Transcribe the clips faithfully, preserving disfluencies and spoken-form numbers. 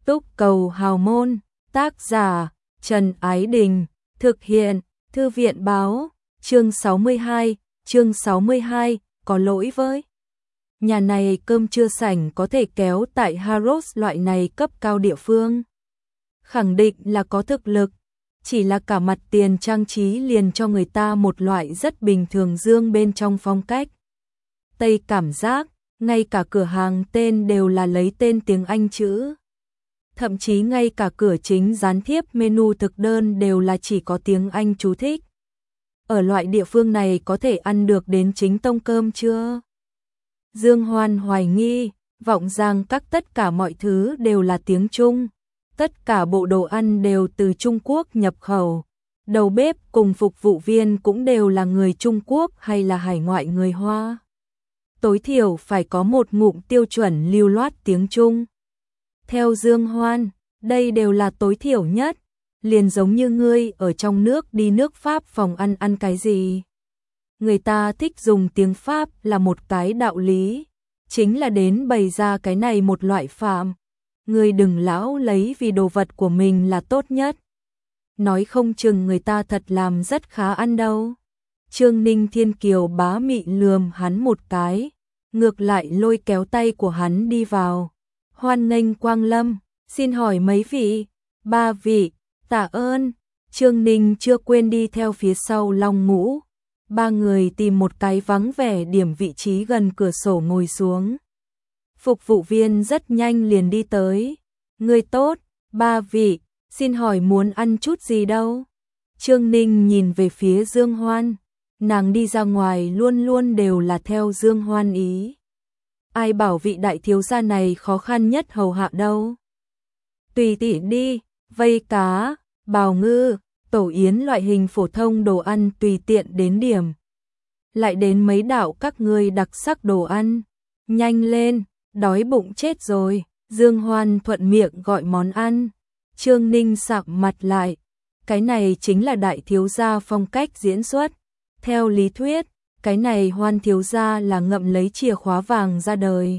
Túc Cầu Hào Môn, tác giả Trần Ái Đình, thực hiện Thư viện Báo, chương sáu mươi hai, chương sáu mươi hai, có lỗi với. Nhà này cơm trưa sảnh có thể kéo tại Harrods loại này cấp cao địa phương. Khẳng định là có thực lực, chỉ là cả mặt tiền trang trí liền cho người ta một loại rất bình thường dương bên trong phong cách Tây cảm giác, ngay cả cửa hàng tên đều là lấy tên tiếng Anh chữ. Thậm chí ngay cả cửa chính dán thiếp menu thực đơn đều là chỉ có tiếng Anh chú thích. Ở loại địa phương này có thể ăn được đến chính tông cơm chưa? Dương Hoan hoài nghi, vọng rằng các tất cả mọi thứ đều là tiếng Trung. Tất cả bộ đồ ăn đều từ Trung Quốc nhập khẩu. Đầu bếp cùng phục vụ viên cũng đều là người Trung Quốc hay là hải ngoại người Hoa. Tối thiểu phải có một ngụm tiêu chuẩn lưu loát tiếng Trung. Theo Dương Hoan, đây đều là tối thiểu nhất, liền giống như ngươi ở trong nước đi nước Pháp phòng ăn ăn cái gì. Người ta thích dùng tiếng Pháp là một cái đạo lý, chính là đến bày ra cái này một loại phạm. Ngươi đừng lão lấy vì đồ vật của mình là tốt nhất. Nói không chừng người ta thật làm rất khá ăn đâu. Trương Ninh Thiên Kiều bá mị lườm hắn một cái, ngược lại lôi kéo tay của hắn đi vào. Hoan nghênh Quang Lâm, xin hỏi mấy vị? Ba vị, tạ ơn. Trương Ninh chưa quên đi theo phía sau Long Ngũ. Ba người tìm một cái vắng vẻ điểm vị trí gần cửa sổ ngồi xuống. Phục vụ viên rất nhanh liền đi tới. Người tốt, ba vị, xin hỏi muốn ăn chút gì đâu? Trương Ninh nhìn về phía Dương Hoan. Nàng đi ra ngoài luôn luôn đều là theo Dương Hoan ý. Ai bảo vị đại thiếu gia này khó khăn nhất hầu hạ đâu. Tùy tiện đi, vây cá, bào ngư, tổ yến loại hình phổ thông đồ ăn tùy tiện đến điểm. Lại đến mấy đạo các ngươi đặc sắc đồ ăn. Nhanh lên, đói bụng chết rồi. Dương Hoan thuận miệng gọi món ăn. Trương Ninh sạm mặt lại. Cái này chính là đại thiếu gia phong cách diễn xuất. Theo lý thuyết, cái này Hoan thiếu gia là ngậm lấy chìa khóa vàng ra đời.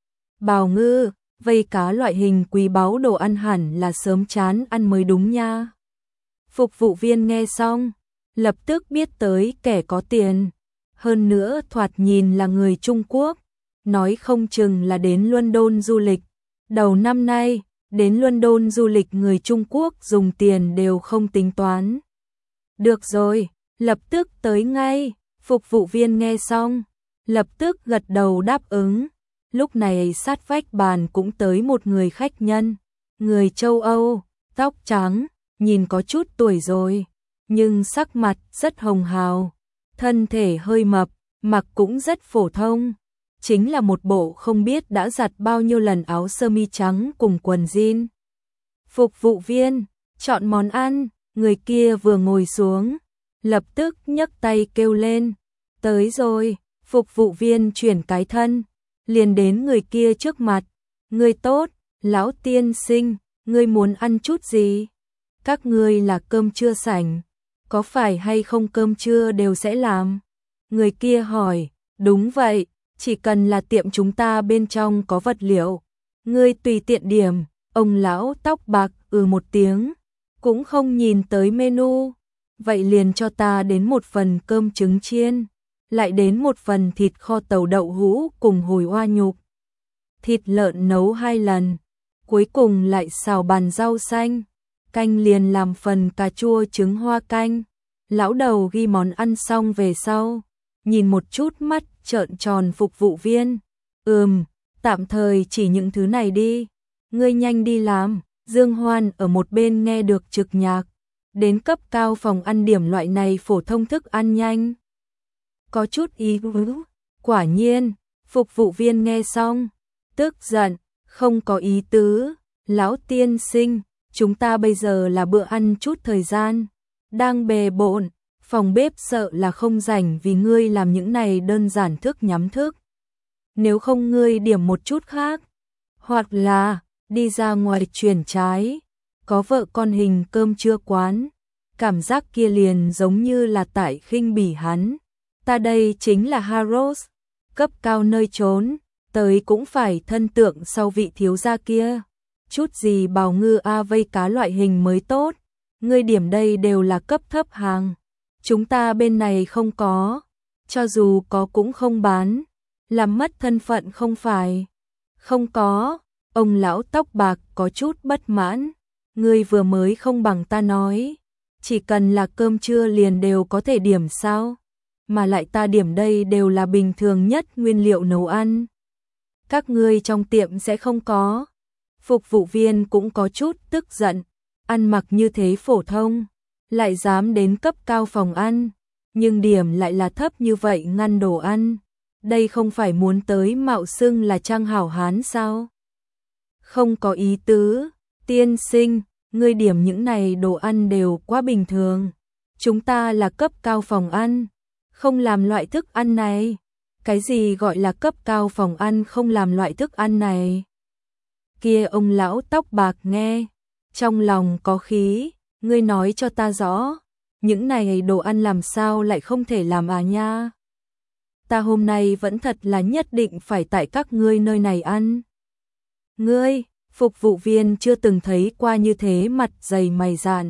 Bào ngư, vây cá loại hình quý báu đồ ăn hẳn là sớm chán ăn mới đúng nha. Phục vụ viên nghe xong, lập tức biết tới kẻ có tiền. Hơn nữa thoạt nhìn là người Trung Quốc, nói không chừng là đến London du lịch. Đầu năm nay, đến London du lịch người Trung Quốc dùng tiền đều không tính toán. Được rồi, lập tức tới ngay. Phục vụ viên nghe xong, lập tức gật đầu đáp ứng. Lúc này sát vách bàn cũng tới một người khách nhân. Người châu Âu, tóc trắng, nhìn có chút tuổi rồi, nhưng sắc mặt rất hồng hào. Thân thể hơi mập, mặc cũng rất phổ thông. Chính là một bộ không biết đã giặt bao nhiêu lần áo sơ mi trắng cùng quần jean. Phục vụ viên, chọn món ăn. Người kia vừa ngồi xuống, lập tức nhấc tay kêu lên. Tới rồi, phục vụ viên chuyển cái thân, liền đến người kia trước mặt. Người tốt, lão tiên sinh, ngươi muốn ăn chút gì? Các ngươi là cơm trưa sảnh, có phải hay không cơm trưa đều sẽ làm? Người kia hỏi, đúng vậy, chỉ cần là tiệm chúng ta bên trong có vật liệu. Ngươi tùy tiện điểm. Ông lão tóc bạc ừ một tiếng, cũng không nhìn tới menu. Vậy liền cho ta đến một phần cơm trứng chiên, lại đến một phần thịt kho tàu đậu hũ cùng hồi oa nhục. Thịt lợn nấu hai lần, cuối cùng lại xào bàn rau xanh, canh liền làm phần cà chua trứng hoa canh. Lão đầu ghi món ăn xong về sau, nhìn một chút mắt trợn tròn phục vụ viên. Ừm, tạm thời chỉ những thứ này đi, ngươi nhanh đi làm. Dương Hoan ở một bên nghe được trực nhạc. Đến cấp cao phòng ăn điểm loại này phổ thông thức ăn nhanh. Có chút ý tứ. Quả nhiên, phục vụ viên nghe xong, tức giận, không có ý tứ. Lão tiên sinh, chúng ta bây giờ là bữa ăn chút thời gian. Đang bề bộn, phòng bếp sợ là không rảnh vì ngươi làm những này đơn giản thức nhắm thức. Nếu không ngươi điểm một chút khác. Hoặc là, đi ra ngoài chuyển trái. Có vợ con hình cơm trưa quán. Cảm giác kia liền giống như là tại khinh bỉ hắn. Ta đây chính là Harrods, cấp cao nơi trốn, tới cũng phải thân tượng sau vị thiếu gia kia. chút gì bào ngư a vây cá loại hình mới tốt. Ngươi điểm đây đều là cấp thấp hàng. Chúng ta bên này không có. Cho dù có cũng không bán. Làm mất thân phận không phải. Không có. Ông lão tóc bạc có chút bất mãn. Ngươi vừa mới không bằng ta nói. Chỉ cần là cơm trưa liền đều có thể điểm sao? Mà lại ta điểm đây đều là bình thường nhất nguyên liệu nấu ăn. Các ngươi trong tiệm sẽ không có. Phục vụ viên cũng có chút tức giận. Ăn mặc như thế phổ thông. Lại dám đến cấp cao phòng ăn. Nhưng điểm lại là thấp như vậy ngăn đồ ăn. Đây không phải muốn tới mạo xưng là trang hảo hán sao? Không có ý tứ. Tiên sinh, ngươi điểm những này đồ ăn đều quá bình thường. Chúng ta là cấp cao phòng ăn. Không làm loại thức ăn này. Cái gì gọi là cấp cao phòng ăn không làm loại thức ăn này? Kia ông lão tóc bạc nghe. Trong lòng có khí. Ngươi nói cho ta rõ. Những này đồ ăn làm sao lại không thể làm à nha? Ta hôm nay vẫn thật là nhất định phải tại các ngươi nơi này ăn. Ngươi, phục vụ viên chưa từng thấy qua như thế mặt dày mày dạn.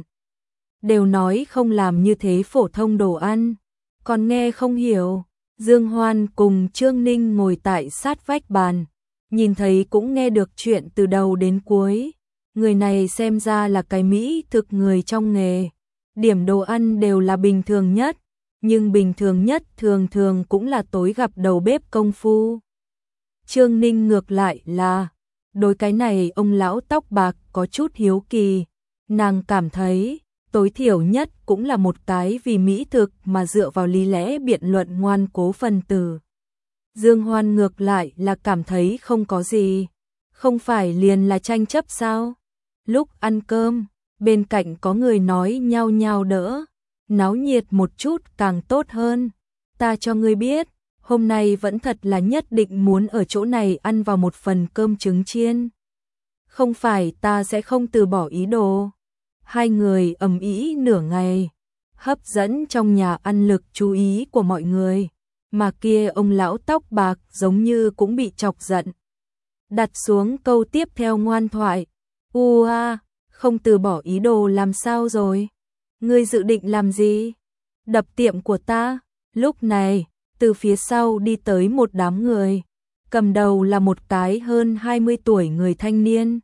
Đều nói không làm như thế phổ thông đồ ăn. Còn nghe không hiểu. Dương Hoan cùng Trương Ninh ngồi tại sát vách bàn. Nhìn thấy cũng nghe được chuyện từ đầu đến cuối. Người này xem ra là cái mỹ thực người trong nghề. Điểm đồ ăn đều là bình thường nhất. Nhưng bình thường nhất thường thường cũng là tối gặp đầu bếp công phu. Trương Ninh ngược lại là, đối cái này ông lão tóc bạc có chút hiếu kỳ. Nàng cảm thấy, tối thiểu nhất cũng là một cái vì mỹ thực mà dựa vào lý lẽ biện luận ngoan cố phần tử. Dương Hoan ngược lại là cảm thấy không có gì. Không phải liền là tranh chấp sao? Lúc ăn cơm, bên cạnh có người nói nhau nhau đỡ. Náo nhiệt một chút càng tốt hơn. Ta cho ngươi biết, hôm nay vẫn thật là nhất định muốn ở chỗ này ăn vào một phần cơm trứng chiên. Không phải ta sẽ không từ bỏ ý đồ. Hai người ầm ĩ nửa ngày, hấp dẫn trong nhà ăn lực chú ý của mọi người. Mà kia ông lão tóc bạc giống như cũng bị chọc giận. Đặt xuống câu tiếp theo ngoan thoại. U a, không từ bỏ ý đồ làm sao rồi? Ngươi dự định làm gì? Đập tiệm của ta. Lúc này, từ phía sau đi tới một đám người. Cầm đầu là một cái hơn hai mươi tuổi người thanh niên.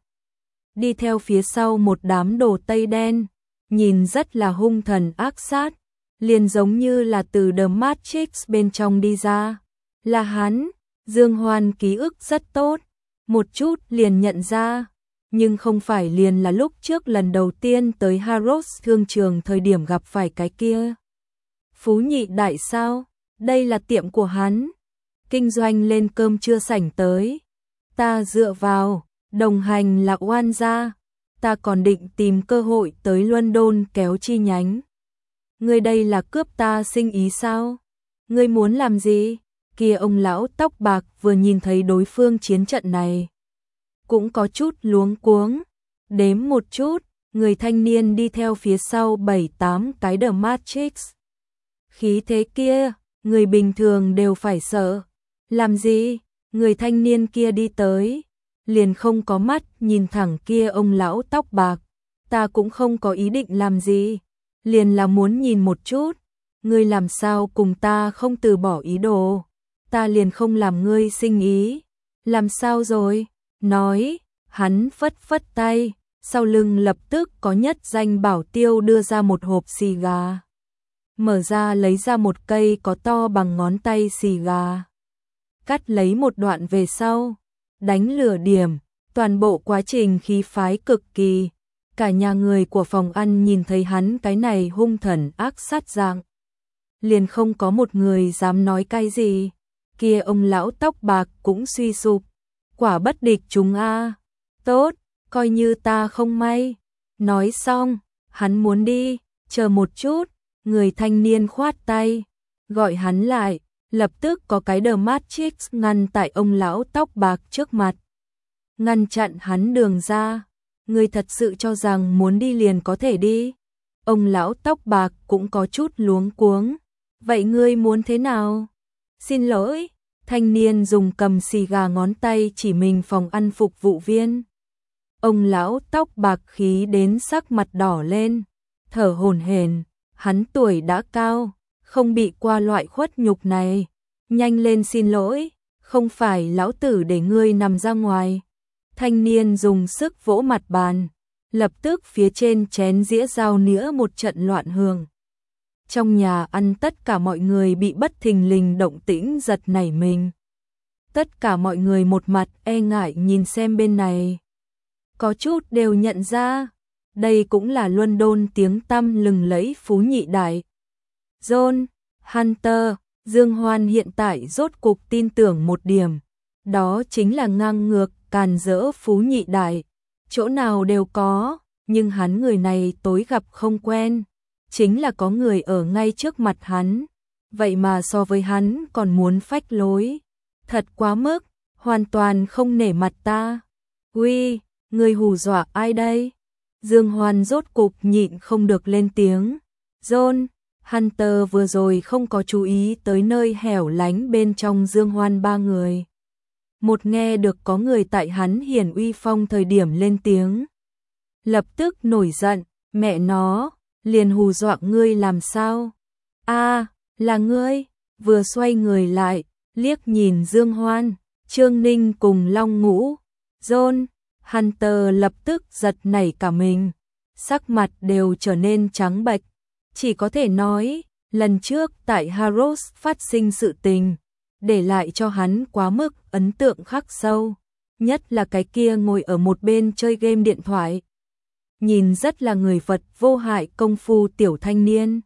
Đi theo phía sau một đám đồ tây đen. Nhìn rất là hung thần ác sát. Liền giống như là từ The Matrix bên trong đi ra. Là hắn. Dương Hoan ký ức rất tốt. Một chút liền nhận ra. Nhưng không phải liền là lúc trước lần đầu tiên tới Harrods thương trường thời điểm gặp phải cái kia. Phú nhị đại sao? Đây là tiệm của hắn. Kinh doanh lên cơm trưa sảnh tới. Ta dựa vào, đồng hành là oan gia. Ta còn định tìm cơ hội tới London kéo chi nhánh. Ngươi đây là cướp ta sinh ý sao? Ngươi muốn làm gì? Kia ông lão tóc bạc vừa nhìn thấy đối phương chiến trận này. Cũng có chút luống cuống. Đếm một chút, người thanh niên đi theo phía sau bảy tám cái The Matrix. Khí thế kia, người bình thường đều phải sợ. Làm gì? Người thanh niên kia đi tới. Liền không có mắt nhìn thẳng kia ông lão tóc bạc. Ta cũng không có ý định làm gì. Liền là muốn nhìn một chút. Ngươi làm sao cùng ta không từ bỏ ý đồ. Ta liền không làm ngươi sinh ý. Làm sao rồi? Nói, hắn phất phất tay, sau lưng lập tức có nhất danh bảo tiêu đưa ra một hộp xì gà. Mở ra lấy ra một cây có to bằng ngón tay xì gà. Cắt lấy một đoạn về sau, đánh lửa điểm, toàn bộ quá trình khí phái cực kỳ. Cả nhà người của phòng ăn nhìn thấy hắn cái này hung thần ác sát dạng. Liền không có một người dám nói cái gì. Kia ông lão tóc bạc cũng suy sụp. Quả bất địch chúng a. Tốt, coi như ta không may. Nói xong, hắn muốn đi, chờ một chút, người thanh niên khoát tay, gọi hắn lại, lập tức có cái The Matrix ngăn tại ông lão tóc bạc trước mặt. Ngăn chặn hắn đường ra, người thật sự cho rằng muốn đi liền có thể đi. Ông lão tóc bạc cũng có chút luống cuống. Vậy ngươi muốn thế nào? Xin lỗi. Thanh niên dùng cầm xì gà ngón tay chỉ mình phòng ăn phục vụ viên. Ông lão tóc bạc khí đến sắc mặt đỏ lên, thở hổn hển, hắn tuổi đã cao, không bị qua loại khuất nhục này. Nhanh lên xin lỗi, không phải lão tử để ngươi nằm ra ngoài. Thanh niên dùng sức vỗ mặt bàn, lập tức phía trên chén dĩa dao nĩa một trận loạn hương. Trong nhà ăn tất cả mọi người bị bất thình lình động tĩnh giật nảy mình. Tất cả mọi người một mặt e ngại nhìn xem bên này. Có chút đều nhận ra, đây cũng là London tiếng tăm lừng lẫy phú nhị đại. John, Hunter, Dương Hoan hiện tại rốt cục tin tưởng một điểm. Đó chính là ngang ngược, càn rỡ phú nhị đại. Chỗ nào đều có, nhưng hắn người này tối gặp không quen. Chính là có người ở ngay trước mặt hắn. Vậy mà so với hắn còn muốn phách lối. Thật quá mức, hoàn toàn không nể mặt ta. Uy, người hù dọa ai đây? Dương Hoan rốt cục nhịn không được lên tiếng. John, Hunter vừa rồi không có chú ý tới nơi hẻo lánh bên trong Dương Hoan ba người. Một nghe được có người tại hắn hiển uy phong thời điểm lên tiếng. Lập tức nổi giận, mẹ nó, liền hù dọa ngươi làm sao? A, là ngươi, vừa xoay người lại, liếc nhìn Dương Hoan, Trương Ninh cùng Long Ngũ. John, Hunter lập tức giật nảy cả mình, sắc mặt đều trở nên trắng bệch. Chỉ có thể nói, lần trước tại Harrods phát sinh sự tình, để lại cho hắn quá mức ấn tượng khắc sâu, nhất là cái kia ngồi ở một bên chơi game điện thoại. Nhìn rất là người vật vô hại công phu tiểu thanh niên.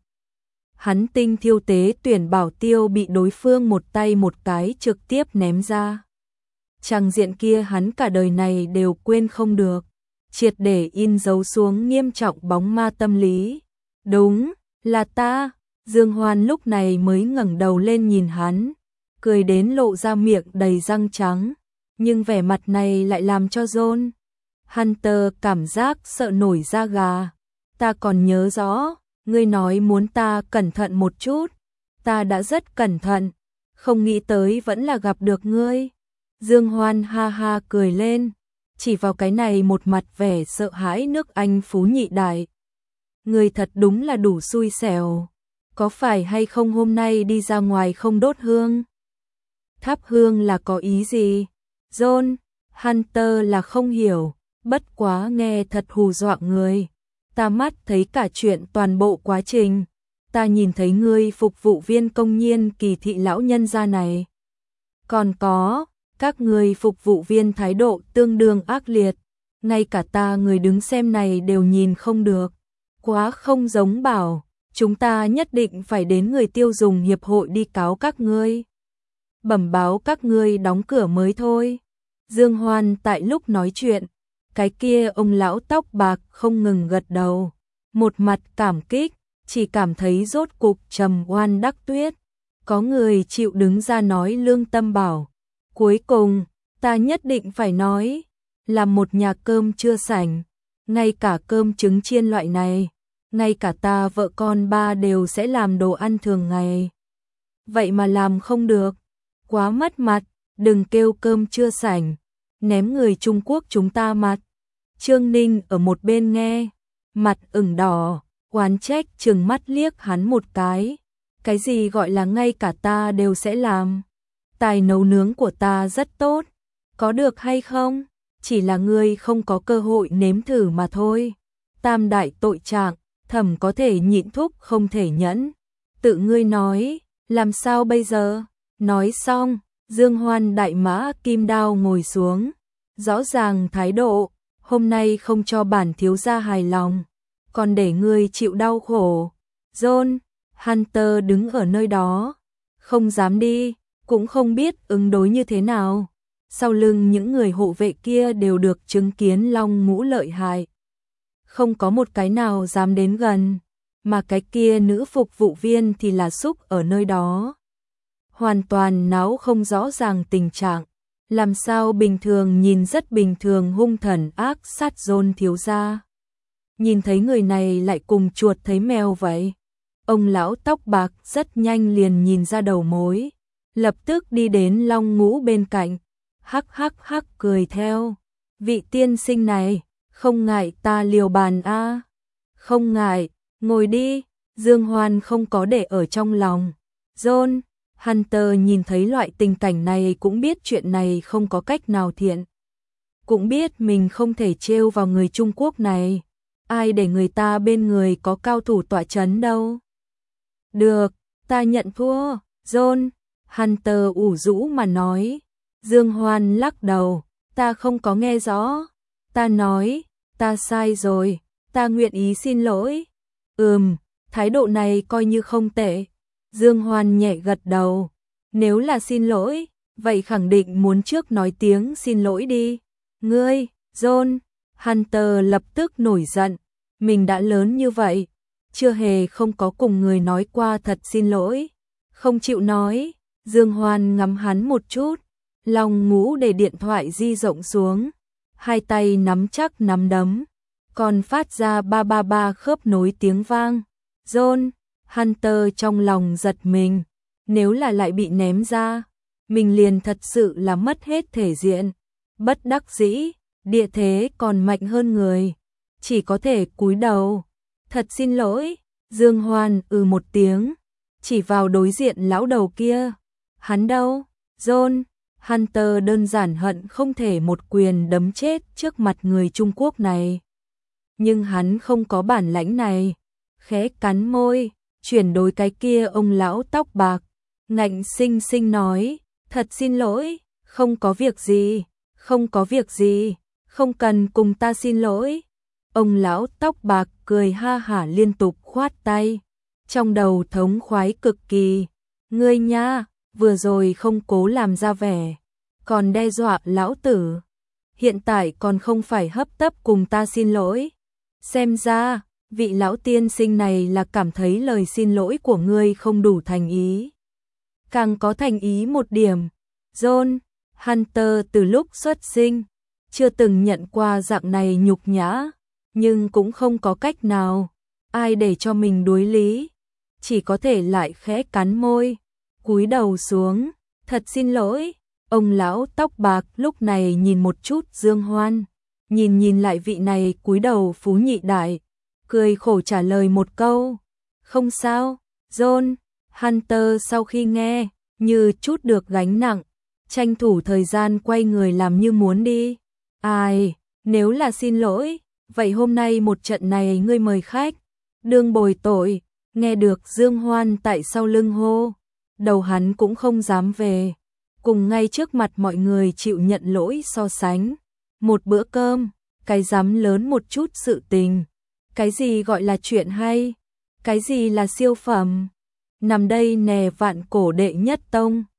Hắn tinh thiêu tế tuyển bảo tiêu bị đối phương một tay một cái trực tiếp ném ra. Tràng diện kia hắn cả đời này đều quên không được, triệt để in dấu xuống nghiêm trọng bóng ma tâm lý. Đúng, là ta. Dương Hoan lúc này mới ngẩng đầu lên nhìn hắn, cười đến lộ ra miệng đầy răng trắng, nhưng vẻ mặt này lại làm cho John Hunter cảm giác sợ nổi da gà. Ta còn nhớ rõ, ngươi nói muốn ta cẩn thận một chút, ta đã rất cẩn thận, không nghĩ tới vẫn là gặp được ngươi. Dương Hoan ha ha cười lên, chỉ vào cái này một mặt vẻ sợ hãi nước Anh phú nhị đại. Ngươi thật đúng là đủ xui xẻo, có phải hay không hôm nay đi ra ngoài không đốt hương? Thắp hương là có ý gì? John Hunter là không hiểu, bất quá nghe thật hù dọa người. Ta mắt thấy cả chuyện toàn bộ quá trình, ta nhìn thấy ngươi phục vụ viên công nhiên kỳ thị lão nhân gia này. Còn có, các ngươi phục vụ viên thái độ tương đương ác liệt, ngay cả ta người đứng xem này đều nhìn không được. Quá không giống bảo, chúng ta nhất định phải đến người tiêu dùng hiệp hội đi cáo các ngươi. Bẩm báo các ngươi đóng cửa mới thôi. Dương Hoan tại lúc nói chuyện, cái kia ông lão tóc bạc không ngừng gật đầu, một mặt cảm kích, chỉ cảm thấy rốt cục trầm oan đắc tuyết. Có người chịu đứng ra nói lương tâm bảo, cuối cùng, ta nhất định phải nói, làm một nhà cơm chưa sành, ngay cả cơm trứng chiên loại này, ngay cả ta vợ con ba đều sẽ làm đồ ăn thường ngày. Vậy mà làm không được, quá mất mặt, đừng kêu cơm chưa sành, ném người Trung Quốc chúng ta mặt. Trương Ninh ở một bên nghe, mặt ửng đỏ, oán trách trừng mắt liếc hắn một cái. Cái gì gọi là ngay cả ta đều sẽ làm? Tài nấu nướng của ta rất tốt, có được hay không? Chỉ là ngươi không có cơ hội nếm thử mà thôi. Tam đại tội trạng, thẩm có thể nhịn thúc không thể nhẫn. Tự ngươi nói, làm sao bây giờ? Nói xong, Dương Hoan đại mã kim đao ngồi xuống, rõ ràng thái độ, hôm nay không cho bản thiếu gia hài lòng, còn để ngươi chịu đau khổ. John Hunter đứng ở nơi đó, không dám đi, cũng không biết ứng đối như thế nào. Sau lưng những người hộ vệ kia đều được chứng kiến Long Ngũ lợi hại, không có một cái nào dám đến gần, mà cái kia nữ phục vụ viên thì là xúc ở nơi đó. Hoàn toàn náo không rõ ràng tình trạng, làm sao bình thường nhìn rất bình thường hung thần ác sát John thiếu gia. Nhìn thấy người này lại cùng chuột thấy mèo vậy. Ông lão tóc bạc rất nhanh liền nhìn ra đầu mối, lập tức đi đến Long Ngũ bên cạnh, hắc hắc hắc cười theo. Vị tiên sinh này, không ngại ta liều bàn a à? Không ngại, ngồi đi. Dương Hoan không có để ở trong lòng. John, Hunter nhìn thấy loại tình cảnh này cũng biết chuyện này không có cách nào thiện. Cũng biết mình không thể trêu vào người Trung Quốc này. Ai để người ta bên người có cao thủ tọa chấn đâu. Được, ta nhận thua. John, Hunter ủ rũ mà nói. Dương Hoan lắc đầu. Ta không có nghe rõ. Ta nói, ta sai rồi. Ta nguyện ý xin lỗi. Ừm, thái độ này coi như không tệ. Dương Hoan nhẹ gật đầu. Nếu là xin lỗi, vậy khẳng định muốn trước nói tiếng xin lỗi đi. Ngươi, John, Hunter lập tức nổi giận. Mình đã lớn như vậy, chưa hề không có cùng người nói qua thật xin lỗi. Không chịu nói. Dương Hoan ngắm hắn một chút. Lòng ngũ để điện thoại di rộng xuống. Hai tay nắm chắc nắm đấm. Còn phát ra ba ba ba khớp nối tiếng vang. John, Hunter trong lòng giật mình. Nếu là lại bị ném ra, mình liền thật sự là mất hết thể diện. Bất đắc dĩ, địa thế còn mạnh hơn người. Chỉ có thể cúi đầu. Thật xin lỗi. Dương Hoan ừ một tiếng. Chỉ vào đối diện lão đầu kia. Hắn đâu? John, Hunter đơn giản hận không thể một quyền đấm chết trước mặt người Trung Quốc này. Nhưng hắn không có bản lãnh này. Khẽ cắn môi, chuyển đối cái kia ông lão tóc bạc. Ngạnh sinh sinh nói, thật xin lỗi, không có việc gì, không có việc gì, không cần cùng ta xin lỗi. Ông lão tóc bạc cười ha hả liên tục khoát tay. Trong đầu thống khoái cực kỳ. Ngươi nha, vừa rồi không cố làm ra vẻ, còn đe dọa lão tử. Hiện tại còn không phải hấp tấp cùng ta xin lỗi. Xem ra, vị lão tiên sinh này là cảm thấy lời xin lỗi của ngươi không đủ thành ý. Càng có thành ý một điểm. John, Hunter từ lúc xuất sinh, chưa từng nhận qua dạng này nhục nhã, nhưng cũng không có cách nào. Ai để cho mình đối lý, chỉ có thể lại khẽ cắn môi, cúi đầu xuống, thật xin lỗi. Ông lão tóc bạc lúc này nhìn một chút Dương Hoan, nhìn nhìn lại vị này cúi đầu phú nhị đại, cười khổ trả lời một câu, không sao. John, Hunter sau khi nghe, như chút được gánh nặng, tranh thủ thời gian quay người làm như muốn đi. Ai, nếu là xin lỗi, vậy hôm nay một trận này ngươi mời khách, đương bồi tội. Nghe được Dương Hoan tại sau lưng hô, đầu hắn cũng không dám về, cùng ngay trước mặt mọi người chịu nhận lỗi so sánh. Một bữa cơm, cái dám lớn một chút sự tình. Cái gì gọi là chuyện hay, cái gì là siêu phẩm. Nằm đây nè vạn cổ đệ nhất tông.